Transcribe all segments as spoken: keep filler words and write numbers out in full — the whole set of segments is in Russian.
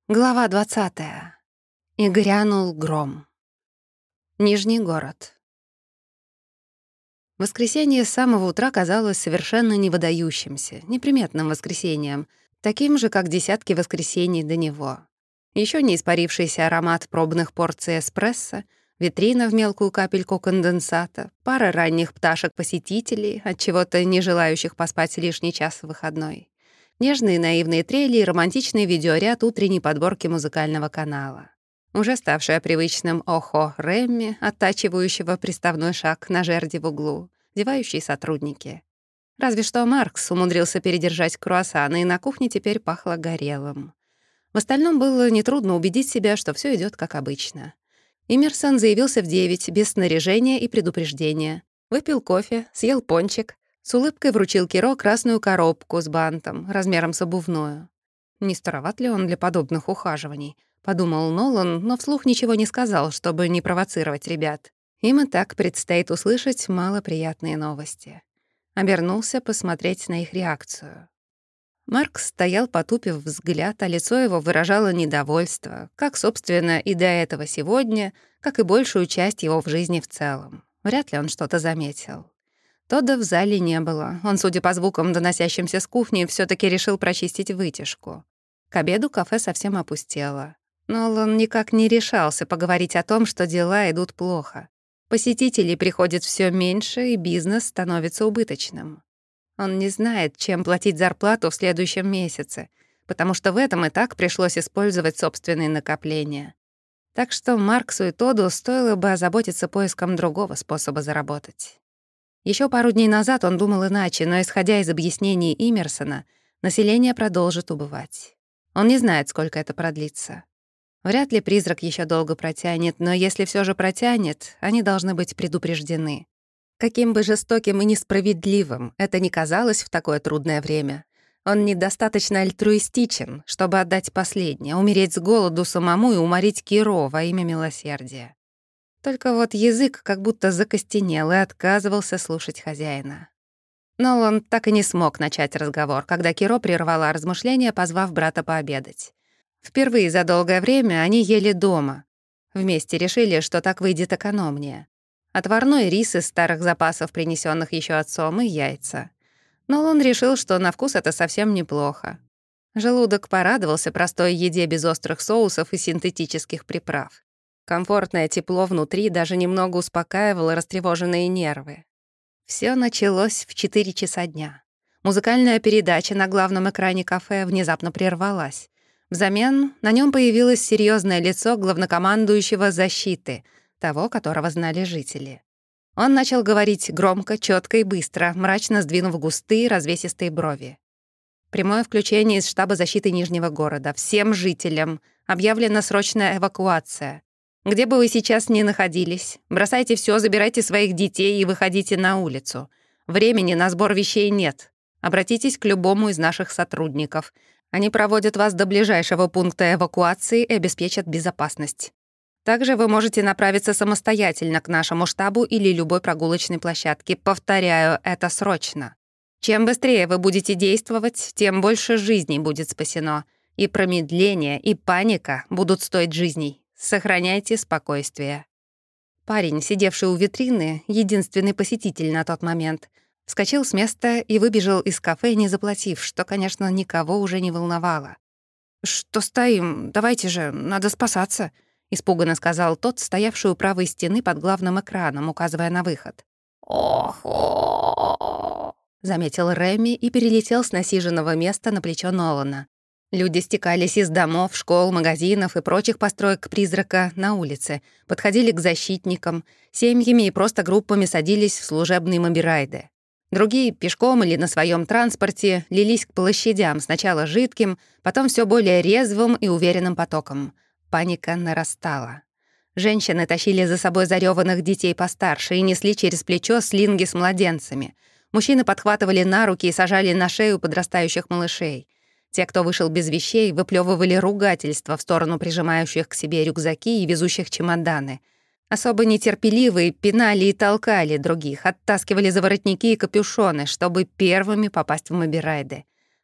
Глава двадцатая. И грянул гром. Нижний город. Воскресенье с самого утра казалось совершенно невыдающимся, неприметным воскресеньем, таким же, как десятки воскресений до него. Еще не испарившийся аромат пробных порций эспрессо, витрина в мелкую капельку конденсата, пара ранних пташек-посетителей, от чего-то не желающих поспать лишний час в выходной. Нежные наивные трели и романтичный видеоряд утренней подборки музыкального канала. Уже ставшая привычным «Охо» Рэмми, оттачивающего приставной шаг на жерди в углу, зевающие сотрудники. Разве что Маркс умудрился передержать круассаны, и на кухне теперь пахло горелым. В остальном было нетрудно убедить себя, что все идет как обычно. Имерсон заявился в девять, без снаряжения и предупреждения. Выпил кофе, съел пончик, с улыбкой вручил Киро красную коробку с бантом, размером с обувную. Не староват ли он для подобных ухаживаний? Подумал Нолан, но вслух ничего не сказал, чтобы не провоцировать ребят. Им и так предстоит услышать малоприятные новости. Обернулся посмотреть на их реакцию. Маркс стоял, потупив взгляд, а лицо его выражало недовольство, как, собственно, и до этого сегодня, как и большую часть его в жизни в целом. Вряд ли он что-то заметил. Тодда в зале не было. Он, судя по звукам, доносящимся с кухни, все таки решил прочистить вытяжку. К обеду кафе совсем опустело. Нолан никак не решался поговорить о том, что дела идут плохо. Посетителей приходит все меньше, и бизнес становится убыточным. Он не знает, чем платить зарплату в следующем месяце, потому что в этом и так пришлось использовать собственные накопления. Так что Марксу и Тодду стоило бы озаботиться поиском другого способа заработать. Еще пару дней назад он думал иначе, но, исходя из объяснений Имерсона, население продолжит убывать. Он не знает, сколько это продлится. Вряд ли призрак еще долго протянет, но если все же протянет, они должны быть предупреждены. Каким бы жестоким и несправедливым это ни казалось в такое трудное время, он недостаточно альтруистичен, чтобы отдать последнее, умереть с голоду самому и уморить Киро во имя милосердия. Только вот язык как будто закостенел и отказывался слушать хозяина. Нолан так и не смог начать разговор, когда Киро прервала размышления, позвав брата пообедать. Впервые за долгое время они ели дома. Вместе решили, что так выйдет экономнее. Отварной рис из старых запасов, принесенных еще отцом, и яйца. Нолан решил, что на вкус это совсем неплохо. Желудок порадовался простой еде без острых соусов и синтетических приправ. Комфортное тепло внутри даже немного успокаивало растревоженные нервы. Все началось в четыре часа дня. Музыкальная передача на главном экране кафе внезапно прервалась. Взамен на нем появилось серьезное лицо главнокомандующего защиты, того, которого знали жители. Он начал говорить громко, четко и быстро, мрачно сдвинув густые развесистые брови. Прямое включение из штаба защиты Нижнего города. Всем жителям объявлена срочная эвакуация. Где бы вы сейчас ни находились, бросайте все, забирайте своих детей и выходите на улицу. Времени на сбор вещей нет. Обратитесь к любому из наших сотрудников. Они проводят вас до ближайшего пункта эвакуации и обеспечат безопасность. Также вы можете направиться самостоятельно к нашему штабу или любой прогулочной площадке. Повторяю, это срочно. Чем быстрее вы будете действовать, тем больше жизней будет спасено. И промедление, и паника будут стоить жизней. Сохраняйте спокойствие. Парень, сидевший у витрины, единственный посетитель на тот момент, вскочил с места и выбежал из кафе, не заплатив, что, конечно, никого уже не волновало. «Что стоим? Давайте же, надо спасаться», — испуганно сказал тот, стоявший у правой стены под главным экраном, указывая на выход. «Ох-ох», — заметил Рэмми и перелетел с насиженного места на плечо Нолана. Люди стекались из домов, школ, магазинов и прочих построек призрака на улице, подходили к защитникам, семьями и просто группами садились в служебные мобирайды. Другие пешком или на своем транспорте лились к площадям, сначала жидким, потом все более резвым и уверенным потоком. Паника нарастала. Женщины тащили за собой зарёванных детей постарше и несли через плечо слинги с младенцами. Мужчины подхватывали на руки и сажали на шею подрастающих малышей. Те, кто вышел без вещей, выплёвывали ругательства в сторону прижимающих к себе рюкзаки и везущих чемоданы. Особо нетерпеливые пинали и толкали других, оттаскивали за воротники и капюшоны, чтобы первыми попасть в мобирайды.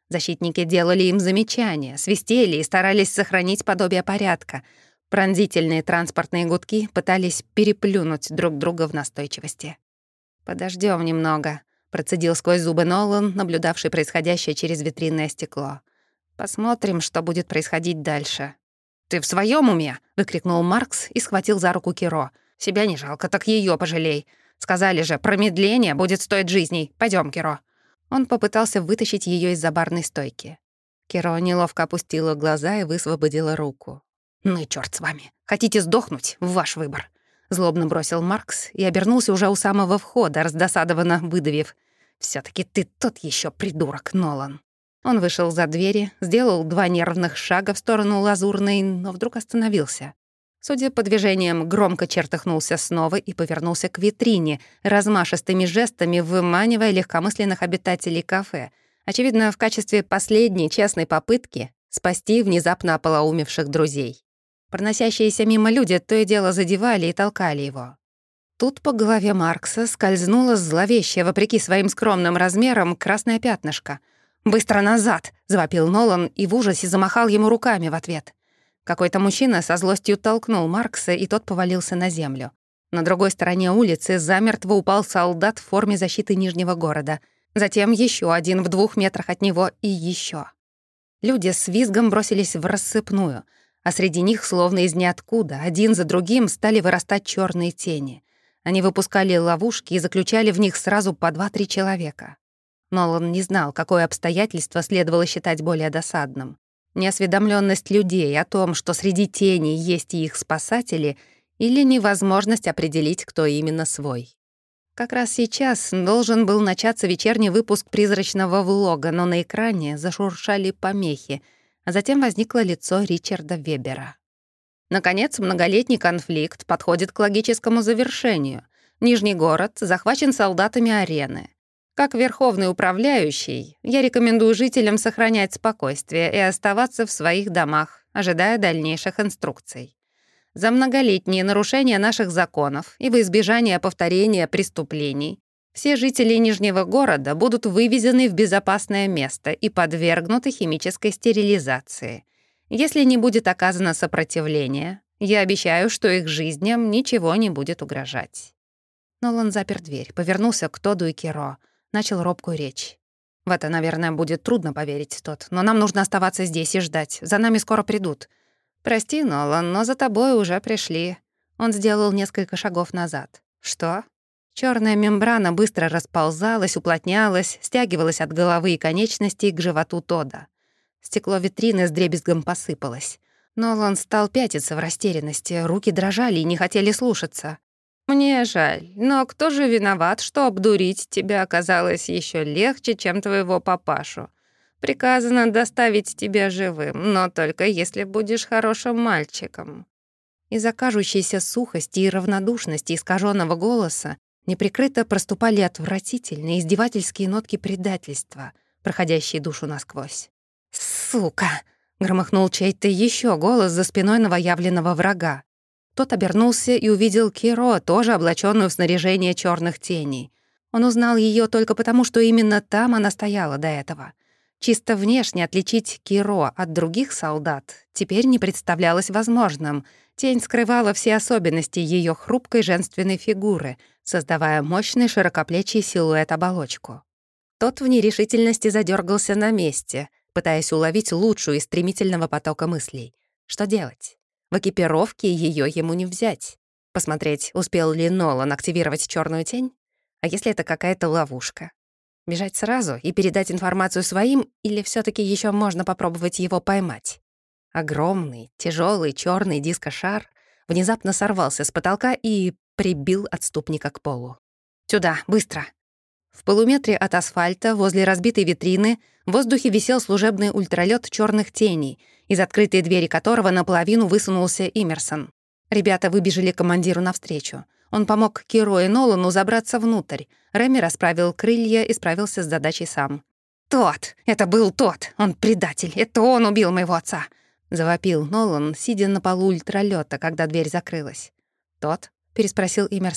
Защитники делали им замечания, свистели и старались сохранить подобие порядка. Пронзительные транспортные гудки пытались переплюнуть друг друга в настойчивости. «Подождём немного», — процедил сквозь зубы Нолан, наблюдавший происходящее через витринное стекло. «Посмотрим, что будет происходить дальше». «Ты в своём уме?» — выкрикнул Маркс и схватил за руку Киро. «Себя не жалко, так её пожалей. Сказали же, промедление будет стоить жизней. Пойдём, Киро». Он попытался вытащить её из-за барной стойки. Киро неловко опустила глаза и высвободила руку. «Ну и чёрт с вами. Хотите сдохнуть? Ваш выбор». Злобно бросил Маркс и обернулся уже у самого входа, раздосадованно выдавив: «Всё-таки ты тот ещё придурок, Нолан». Он вышел за двери, сделал два нервных шага в сторону Лазурной, но вдруг остановился. Судя по движениям, громко чертыхнулся снова и повернулся к витрине, размашистыми жестами выманивая легкомысленных обитателей кафе, очевидно, в качестве последней честной попытки спасти внезапно ополоумевших друзей. Проносящиеся мимо люди то и дело задевали и толкали его. Тут по голове Маркса скользнуло зловещее, вопреки своим скромным размерам, красное пятнышко. «Быстро назад!» — завопил Нолан и в ужасе замахал ему руками в ответ. Какой-то мужчина со злостью толкнул Маркса, и тот повалился на землю. На другой стороне улицы замертво упал солдат в форме защиты Нижнего города. Затем еще один в двух метрах от него и еще. Люди с визгом бросились в рассыпную, а среди них, словно из ниоткуда, один за другим стали вырастать черные тени. Они выпускали ловушки и заключали в них сразу по два-три человека. Нолан не знал, какое обстоятельство следовало считать более досадным. Неосведомленность людей о том, что среди теней есть и их спасатели, или невозможность определить, кто именно свой. Как раз сейчас должен был начаться вечерний выпуск призрачного влога, но на экране зашуршали помехи, а затем возникло лицо Ричарда Вебера. Наконец, многолетний конфликт подходит к логическому завершению. Нижний город захвачен солдатами арены. Как верховный управляющий, я рекомендую жителям сохранять спокойствие и оставаться в своих домах, ожидая дальнейших инструкций. За многолетние нарушения наших законов и во избежание повторения преступлений все жители Нижнего города будут вывезены в безопасное место и подвергнуты химической стерилизации. Если не будет оказано сопротивление, я обещаю, что их жизням ничего не будет угрожать». Нолан запер дверь, повернулся к Тоду и Киро. Начал робкую речь. «В это, наверное, будет трудно поверить, Тод, но нам нужно оставаться здесь и ждать. За нами скоро придут». «Прости, Нолан, но за тобой уже пришли». Он сделал несколько шагов назад. «Что?» Черная мембрана быстро расползалась, уплотнялась, стягивалась от головы и конечностей к животу Тода. Стекло витрины с дребезгом посыпалось. Нолан стал пятиться в растерянности, руки дрожали и не хотели слушаться. «Мне жаль, но кто же виноват, что обдурить тебя оказалось еще легче, чем твоего папашу? Приказано доставить тебя живым, но только если будешь хорошим мальчиком». Из-за кажущейся сухости и равнодушности искаженного голоса неприкрыто проступали отвратительные издевательские нотки предательства, проходящие душу насквозь. «Сука!» — громыхнул чей-то еще голос за спиной новоявленного врага. Тот обернулся и увидел Киро, тоже облаченную в снаряжение черных теней. Он узнал ее только потому, что именно там она стояла до этого. Чисто внешне отличить Киро от других солдат теперь не представлялось возможным. Тень скрывала все особенности ее хрупкой женственной фигуры, создавая мощный широкоплечий силуэт-оболочку. Тот в нерешительности задергался на месте, пытаясь уловить лучшую из стремительного потока мыслей. Что делать? В экипировке ее ему не взять. Посмотреть, успел ли Нолан активировать черную тень? А если это какая-то ловушка? Бежать сразу и передать информацию своим, или все таки еще можно попробовать его поймать? Огромный, тяжелый черный дискошар внезапно сорвался с потолка и прибил отступника к полу. «Сюда, быстро!» В полуметре от асфальта, возле разбитой витрины, в воздухе висел служебный ультралёт черных теней, из открытой двери которого наполовину высунулся Имерсон. Ребята выбежали командиру навстречу. Он помог Киро и Нолану забраться внутрь. Реми расправил крылья и справился с задачей сам. «Тот! Это был тот! Он предатель! Это он убил моего отца!» — завопил Нолан, сидя на полу ультралёта, когда дверь закрылась. «Тот?» — переспросил Имерсон.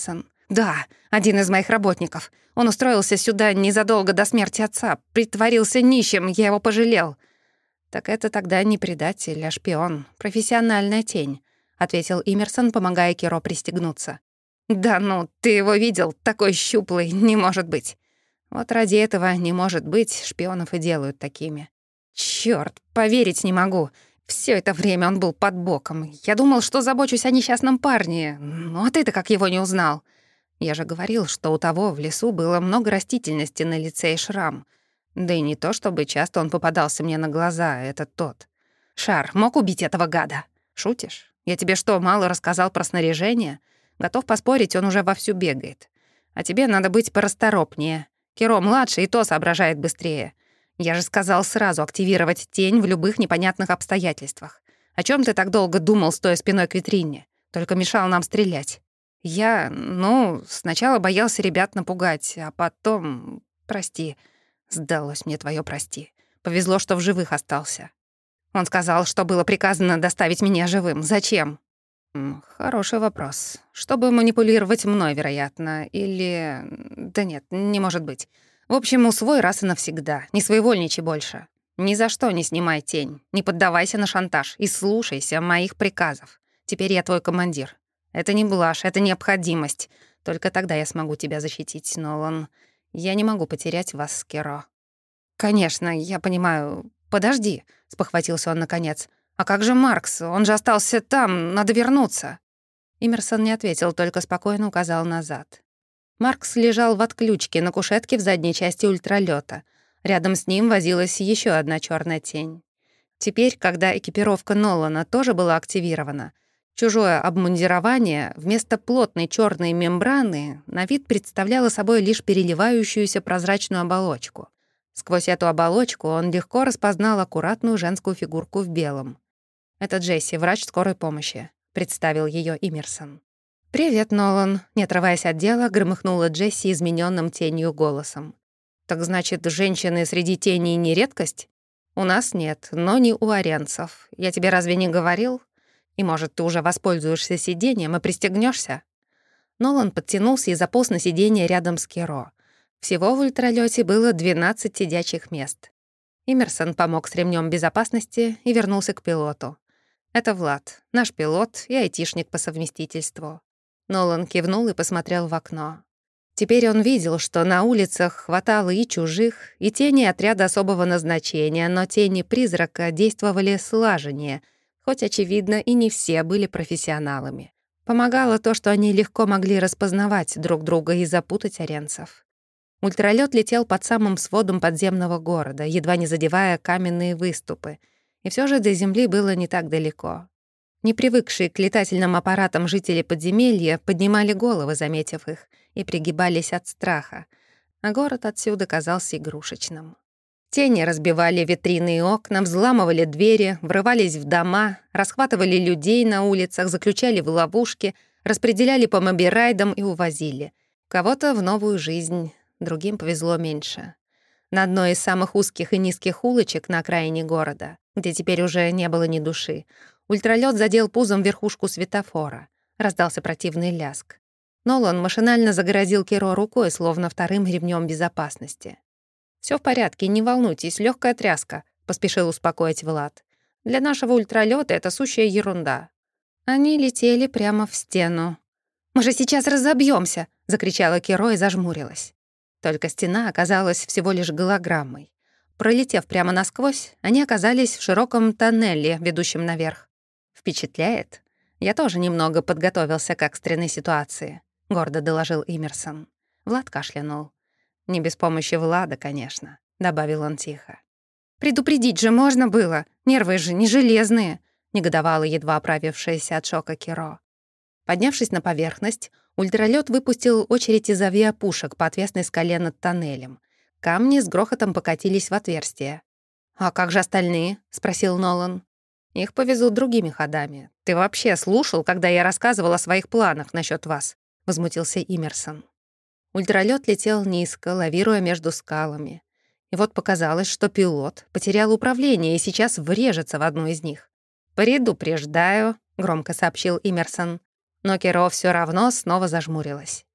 Да, один из моих работников. Он устроился сюда незадолго до смерти отца, притворился нищим, я его пожалел. Так это тогда не предатель, а шпион, профессиональная тень, ответил Имерсон, помогая Киро пристегнуться. Да ну, ты его видел, такой щуплый, не может быть. Вот ради этого не может быть, шпионов и делают такими. Чёрт, поверить не могу. Всё это время он был под боком. Я думал, что забочусь о несчастном парне. Ну а ты-то как его не узнал? Я же говорил, что у того в лесу было много растительности на лице и шрам. Да и не то, чтобы часто он попадался мне на глаза, это тот. Шар мог убить этого гада? Шутишь? Я тебе что, мало рассказал про снаряжение? Готов поспорить, он уже вовсю бегает. А тебе надо быть порасторопнее. Киро младший и то соображает быстрее. Я же сказал сразу активировать тень в любых непонятных обстоятельствах. О чем ты так долго думал, стоя спиной к витрине? Только мешал нам стрелять. Я, ну, сначала боялся ребят напугать, а потом... Прости. Сдалось мне твое прости. Повезло, что в живых остался. Он сказал, что было приказано доставить меня живым. Зачем? М, Хороший вопрос. Чтобы манипулировать мной, вероятно. Или... Да нет, не может быть. В общем, усвой раз и навсегда. Не своевольничай больше. Ни за что не снимай тень. Не поддавайся на шантаж. И слушайся моих приказов. Теперь я твой командир. Это не блажь, это необходимость. Только тогда я смогу тебя защитить, Нолан. Я не могу потерять вас с Киро. Конечно, я понимаю. Подожди, спохватился он наконец. А как же Маркс? Он же остался там, надо вернуться. Имерсон не ответил, только спокойно указал назад. Маркс лежал в отключке на кушетке в задней части ультралёта. Рядом с ним возилась еще одна черная тень. Теперь, когда экипировка Нолана тоже была активирована, чужое обмундирование вместо плотной черной мембраны на вид представляло собой лишь переливающуюся прозрачную оболочку. Сквозь эту оболочку он легко распознал аккуратную женскую фигурку в белом. «Это Джесси, врач скорой помощи», — представил ее Имерсон. «Привет, Нолан», — не отрываясь от дела, громыхнула Джесси измененным тенью голосом. «Так значит, женщины среди теней не редкость? У нас нет, но не у аренцев. Я тебе разве не говорил? И, может, ты уже воспользуешься сиденьем и пристегнешься?» Нолан подтянулся и заполз на сиденье рядом с Киро. Всего в ультралёте было двенадцать сидячих мест. Имерсон помог с ремнем безопасности и вернулся к пилоту. «Это Влад, наш пилот и айтишник по совместительству». Нолан кивнул и посмотрел в окно. Теперь он видел, что на улицах хватало и чужих, и тени отряда особого назначения, но тени призрака действовали слаженнее, хоть, очевидно, и не все были профессионалами. Помогало то, что они легко могли распознавать друг друга и запутать аренцев. Ультралёт летел под самым сводом подземного города, едва не задевая каменные выступы, и все же до земли было не так далеко. Не привыкшие к летательным аппаратам жители подземелья поднимали головы, заметив их, и пригибались от страха, а город отсюда казался игрушечным. Тени разбивали витрины и окна, взламывали двери, врывались в дома, расхватывали людей на улицах, заключали в ловушки, распределяли по мобирайдам и увозили. Кого-то в новую жизнь, другим повезло меньше. На одной из самых узких и низких улочек на окраине города, где теперь уже не было ни души, ультралёт задел пузом верхушку светофора. Раздался противный ляск. Нолан машинально загородил Киро рукой, словно вторым ремнем безопасности. Все в порядке, не волнуйтесь, легкая тряска», — поспешил успокоить Влад. «Для нашего ультралёта это сущая ерунда». Они летели прямо в стену. «Мы же сейчас разобьемся, закричала Киро и зажмурилась. Только стена оказалась всего лишь голограммой. Пролетев прямо насквозь, они оказались в широком тоннеле, ведущем наверх. «Впечатляет? Я тоже немного подготовился к экстренной ситуации», — гордо доложил Имерсон. Влад кашлянул. «Не без помощи Влада, конечно», — добавил он тихо. «Предупредить же можно было, нервы же не железные», — негодовала едва оправившаяся от шока Киро. Поднявшись на поверхность, ультралёт выпустил очередь из авиапушек по отвесной скале над тоннелем. Камни с грохотом покатились в отверстие. «А как же остальные?» — спросил Нолан. «Их повезут другими ходами. Ты вообще слушал, когда я рассказывал о своих планах насчет вас?» — возмутился Имерсон. Ультралёт летел низко, лавируя между скалами. И вот показалось, что пилот потерял управление и сейчас врежется в одну из них. «Предупреждаю», — громко сообщил Имерсон. Но Киро всё равно снова зажмурилась.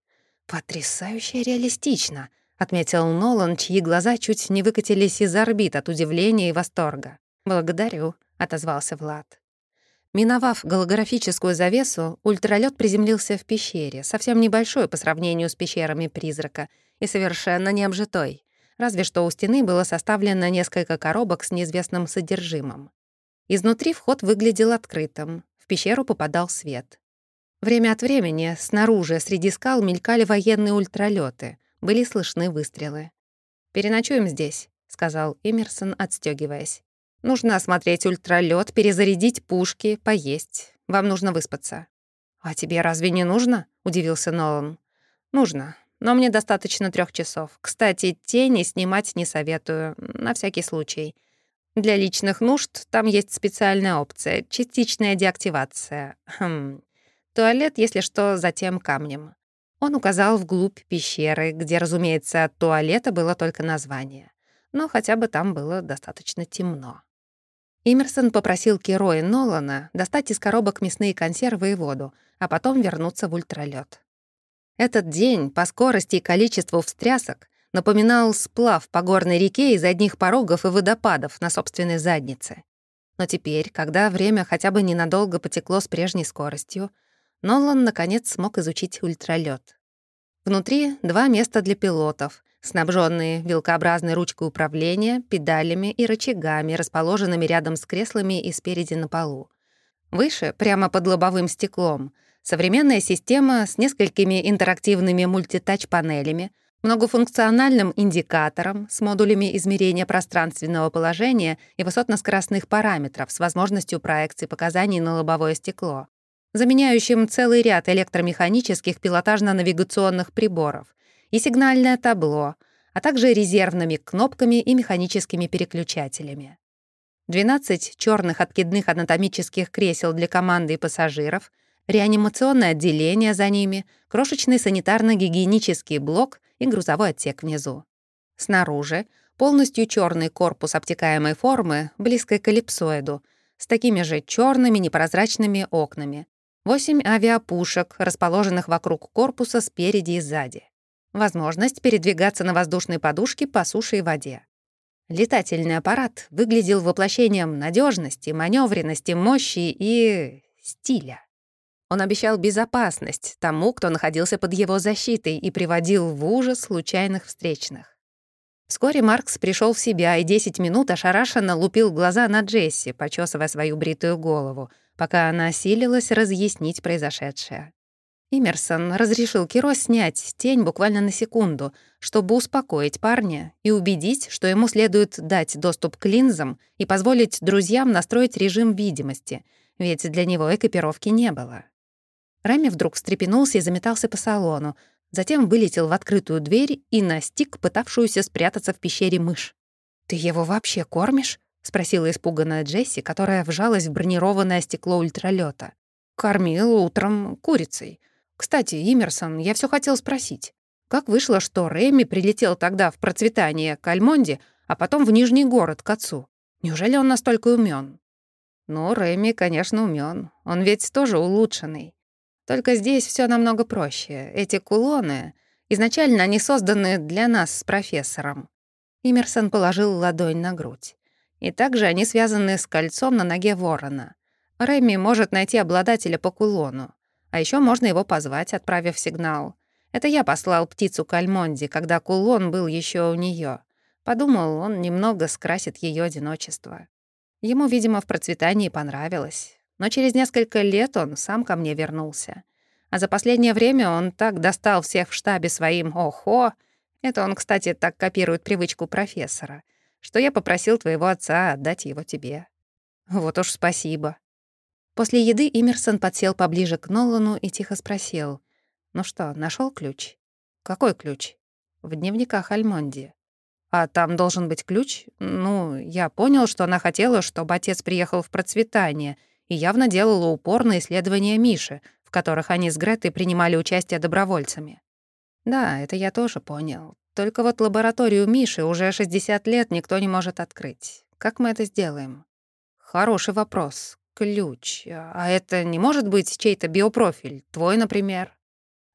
«Потрясающе реалистично», — отметил Нолан, чьи глаза чуть не выкатились из орбит от удивления и восторга. «Благодарю», — отозвался Влад. Миновав голографическую завесу, ультралёт приземлился в пещере, совсем небольшой по сравнению с пещерами призрака, и совершенно необжитой. Разве что у стены было составлено несколько коробок с неизвестным содержимым. Изнутри вход выглядел открытым, в пещеру попадал свет. Время от времени снаружи среди скал мелькали военные ультралёты, были слышны выстрелы. «Переночуем здесь», — сказал Эмерсон, отстёгиваясь. «Нужно осмотреть ультралёт, перезарядить пушки, поесть. Вам нужно выспаться». «А тебе разве не нужно?» — удивился Нолан. «Нужно, но мне достаточно трёх часов. Кстати, тени снимать не советую, на всякий случай. Для личных нужд там есть специальная опция — частичная деактивация. Хм. Туалет, если что, за тем камнем». Он указал вглубь пещеры, где, разумеется, от туалета было только название. Но хотя бы там было достаточно темно. Эмерсон попросил Киро и Нолана достать из коробок мясные консервы и воду, а потом вернуться в ультралёт. Этот день по скорости и количеству встрясок напоминал сплав по горной реке из одних порогов и водопадов на собственной заднице. Но теперь, когда время хотя бы ненадолго потекло с прежней скоростью, Нолан, наконец, смог изучить ультралёт. Внутри два места для пилотов, снабженные вилкообразной ручкой управления, педалями и рычагами, расположенными рядом с креслами и спереди на полу. Выше, прямо под лобовым стеклом, современная система с несколькими интерактивными мультитач-панелями, многофункциональным индикатором с модулями измерения пространственного положения и высотно-скоростных параметров с возможностью проекции показаний на лобовое стекло, заменяющим целый ряд электромеханических пилотажно-навигационных приборов, и сигнальное табло, а также резервными кнопками и механическими переключателями. двенадцать черных откидных анатомических кресел для команды и пассажиров, реанимационное отделение за ними, крошечный санитарно-гигиенический блок и грузовой отсек внизу. Снаружи полностью черный корпус обтекаемой формы, близкой к эллипсоиду, с такими же черными непрозрачными окнами. Восемь авиапушек, расположенных вокруг корпуса спереди и сзади. Возможность передвигаться на воздушной подушке по суше и воде. Летательный аппарат выглядел воплощением надежности, маневренности, мощи и стиля. Он обещал безопасность тому, кто находился под его защитой, и приводил в ужас случайных встречных. Вскоре Маркс пришел в себя и десять минут ошарашенно лупил глаза на Джесси, почесывая свою бритую голову, пока она осилилась разъяснить произошедшее. Эмерсон разрешил Киро снять тень буквально на секунду, чтобы успокоить парня и убедить, что ему следует дать доступ к линзам и позволить друзьям настроить режим видимости, ведь для него экипировки не было. Рэми вдруг встрепенулся и заметался по салону, затем вылетел в открытую дверь и настиг пытавшуюся спрятаться в пещере мышь. «Ты его вообще кормишь?» — спросила испуганная Джесси, которая вжалась в бронированное стекло ультралёта. «Кормил утром курицей. Кстати, Эмерсон, я все хотел спросить. Как вышло, что Рэми прилетел тогда в процветание к Альмонде, а потом в Нижний город к отцу? Неужели он настолько умён?» «Ну, Рэми, конечно, умён. Он ведь тоже улучшенный. Только здесь все намного проще. Эти кулоны, изначально они созданы для нас с профессором». Эмерсон положил ладонь на грудь. И также они связаны с кольцом на ноге ворона. Рэми может найти обладателя по кулону. А еще можно его позвать, отправив сигнал. Это я послал птицу к Альмонде, когда кулон был еще у нее. Подумал, он немного скрасит ее одиночество. Ему, видимо, в процветании понравилось. Но через несколько лет он сам ко мне вернулся. А за последнее время он так достал всех в штабе своим «Охо», это он, кстати, так копирует привычку профессора, что я попросил твоего отца отдать его тебе. Вот уж спасибо. После еды Эмерсон подсел поближе к Нолану и тихо спросил: «Ну что, нашел ключ?» «Какой ключ?» «В дневниках Альмонди». «А там должен быть ключ? Ну, я понял, что она хотела, чтобы отец приехал в процветание, и явно делала упор на исследования Миши, в которых они с Гретой принимали участие добровольцами». «Да, это я тоже понял. Только вот лабораторию Миши уже шестьдесят лет никто не может открыть. Как мы это сделаем?» «Хороший вопрос. Ключ. А это не может быть чей-то биопрофиль? Твой, например?»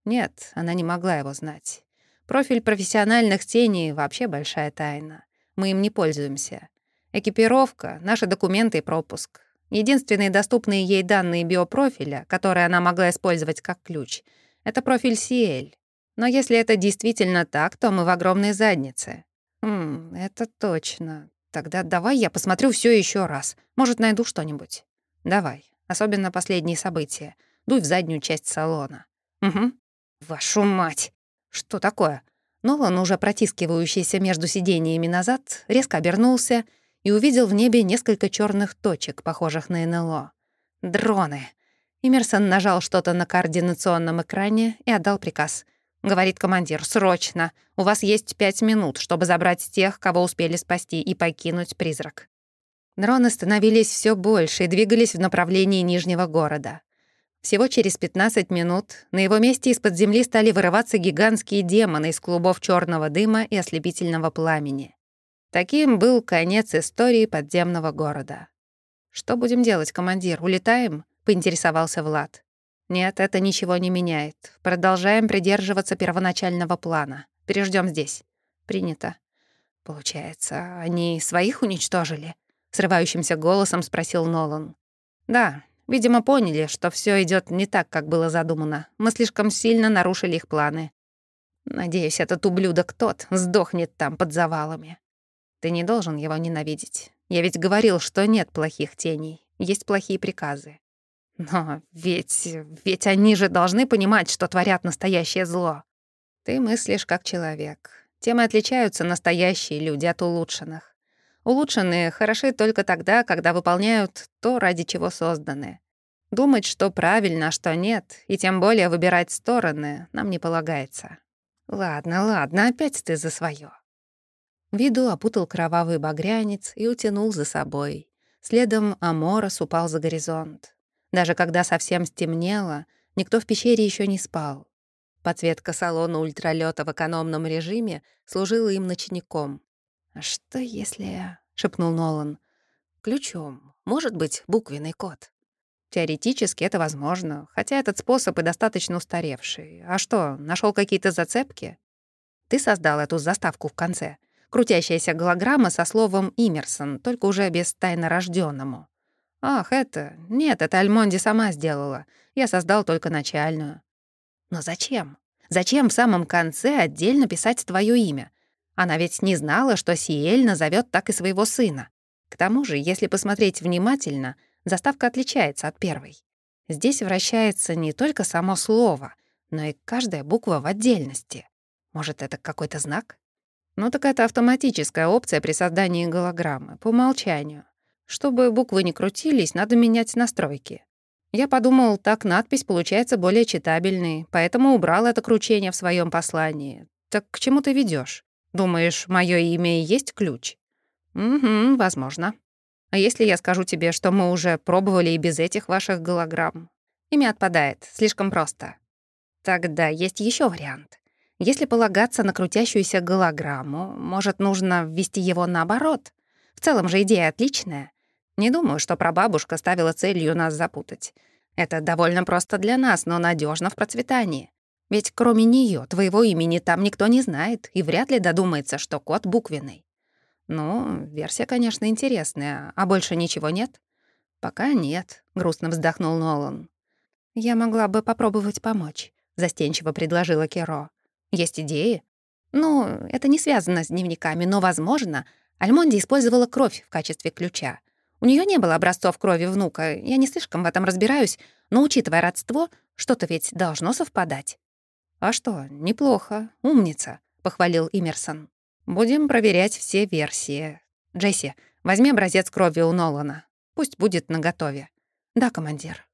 Нет, она не могла его знать. Профиль профессиональных теней — вообще большая тайна. Мы им не пользуемся. Экипировка, наши документы и пропуск. Единственные доступные ей данные биопрофиля, которые она могла использовать как ключ, — это профиль Сиэль. Но если это действительно так, то мы в огромной заднице. Хм, это точно. Тогда давай я посмотрю все еще раз. Может, найду что-нибудь. Давай. Особенно последние события. Дуй в заднюю часть салона. Угу. Вашу мать! Что такое? Нолан, уже протискивающийся между сидениями назад, резко обернулся и увидел в небе несколько черных точек, похожих на эн эл о. Дроны. Имерсон нажал что-то на координационном экране и отдал приказ. Говорит командир: «Срочно! У вас есть пять минут, чтобы забрать тех, кого успели спасти, и покинуть призрак». Дроны становились все больше и двигались в направлении Нижнего города. Всего через пятнадцать минут на его месте из-под земли стали вырываться гигантские демоны из клубов черного дыма и ослепительного пламени. Таким был конец истории подземного города. «Что будем делать, командир? Улетаем?» — поинтересовался Влад. «Нет, это ничего не меняет. Продолжаем придерживаться первоначального плана. Переждем здесь». «Принято». «Получается, они своих уничтожили?» — срывающимся голосом спросил Нолан. «Да, видимо, поняли, что все идет не так, как было задумано. Мы слишком сильно нарушили их планы. Надеюсь, этот ублюдок тот сдохнет там под завалами. Ты не должен его ненавидеть. Я ведь говорил, что нет плохих теней, есть плохие приказы. Но ведь... ведь они же должны понимать, что творят настоящее зло. Ты мыслишь как человек. Тем и отличаются настоящие люди от улучшенных. Улучшенные хороши только тогда, когда выполняют то, ради чего созданы. Думать, что правильно, а что нет, и тем более выбирать стороны, нам не полагается. Ладно, ладно, опять ты за своё. Виду опутал кровавый багрянец и утянул за собой. Следом Аморос упал за горизонт. Даже когда совсем стемнело, никто в пещере еще не спал. Подсветка салона ультралёта в экономном режиме служила им ночником. «А что если...» — шепнул Нолан. «Ключом. Может быть, буквенный код». Теоретически это возможно, хотя этот способ и достаточно устаревший. А что, нашел какие-то зацепки? Ты создал эту заставку в конце. Крутящаяся голограмма со словом «Имерсон», только уже без тайнорождённому. Ах, это... Нет, это Альмонди сама сделала. Я создал только начальную. Но зачем? Зачем в самом конце отдельно писать твое имя? Она ведь не знала, что Сиэль назовет так и своего сына. К тому же, если посмотреть внимательно, заставка отличается от первой. Здесь вращается не только само слово, но и каждая буква в отдельности. Может, это какой-то знак? Ну так это автоматическая опция при создании голограммы, по умолчанию. Чтобы буквы не крутились, надо менять настройки. Я подумал, так надпись получается более читабельной, поэтому убрал это кручение в своем послании. Так к чему ты ведешь? Думаешь, мое имя и есть ключ? Угу, возможно. А если я скажу тебе, что мы уже пробовали и без этих ваших голограмм? Имя отпадает, слишком просто. Тогда есть еще вариант. Если полагаться на крутящуюся голограмму, может, нужно ввести его наоборот? В целом же идея отличная. Не думаю, что прабабушка ставила целью нас запутать. Это довольно просто для нас, но надежно в процветании. Ведь кроме нее твоего имени там никто не знает и вряд ли додумается, что код буквенный. Ну, версия, конечно, интересная, а больше ничего нет? Пока нет, грустно вздохнул Нолан. Я могла бы попробовать помочь, застенчиво предложила Керо. Есть идеи? Ну, это не связано с дневниками, но, возможно, Альмонди использовала кровь в качестве ключа. У нее не было образцов крови внука, я не слишком в этом разбираюсь, но, учитывая родство, что-то ведь должно совпадать. «А что, неплохо, умница», — похвалил Имерсон. «Будем проверять все версии. Джесси, возьми образец крови у Нолана. Пусть будет наготове». «Да, командир».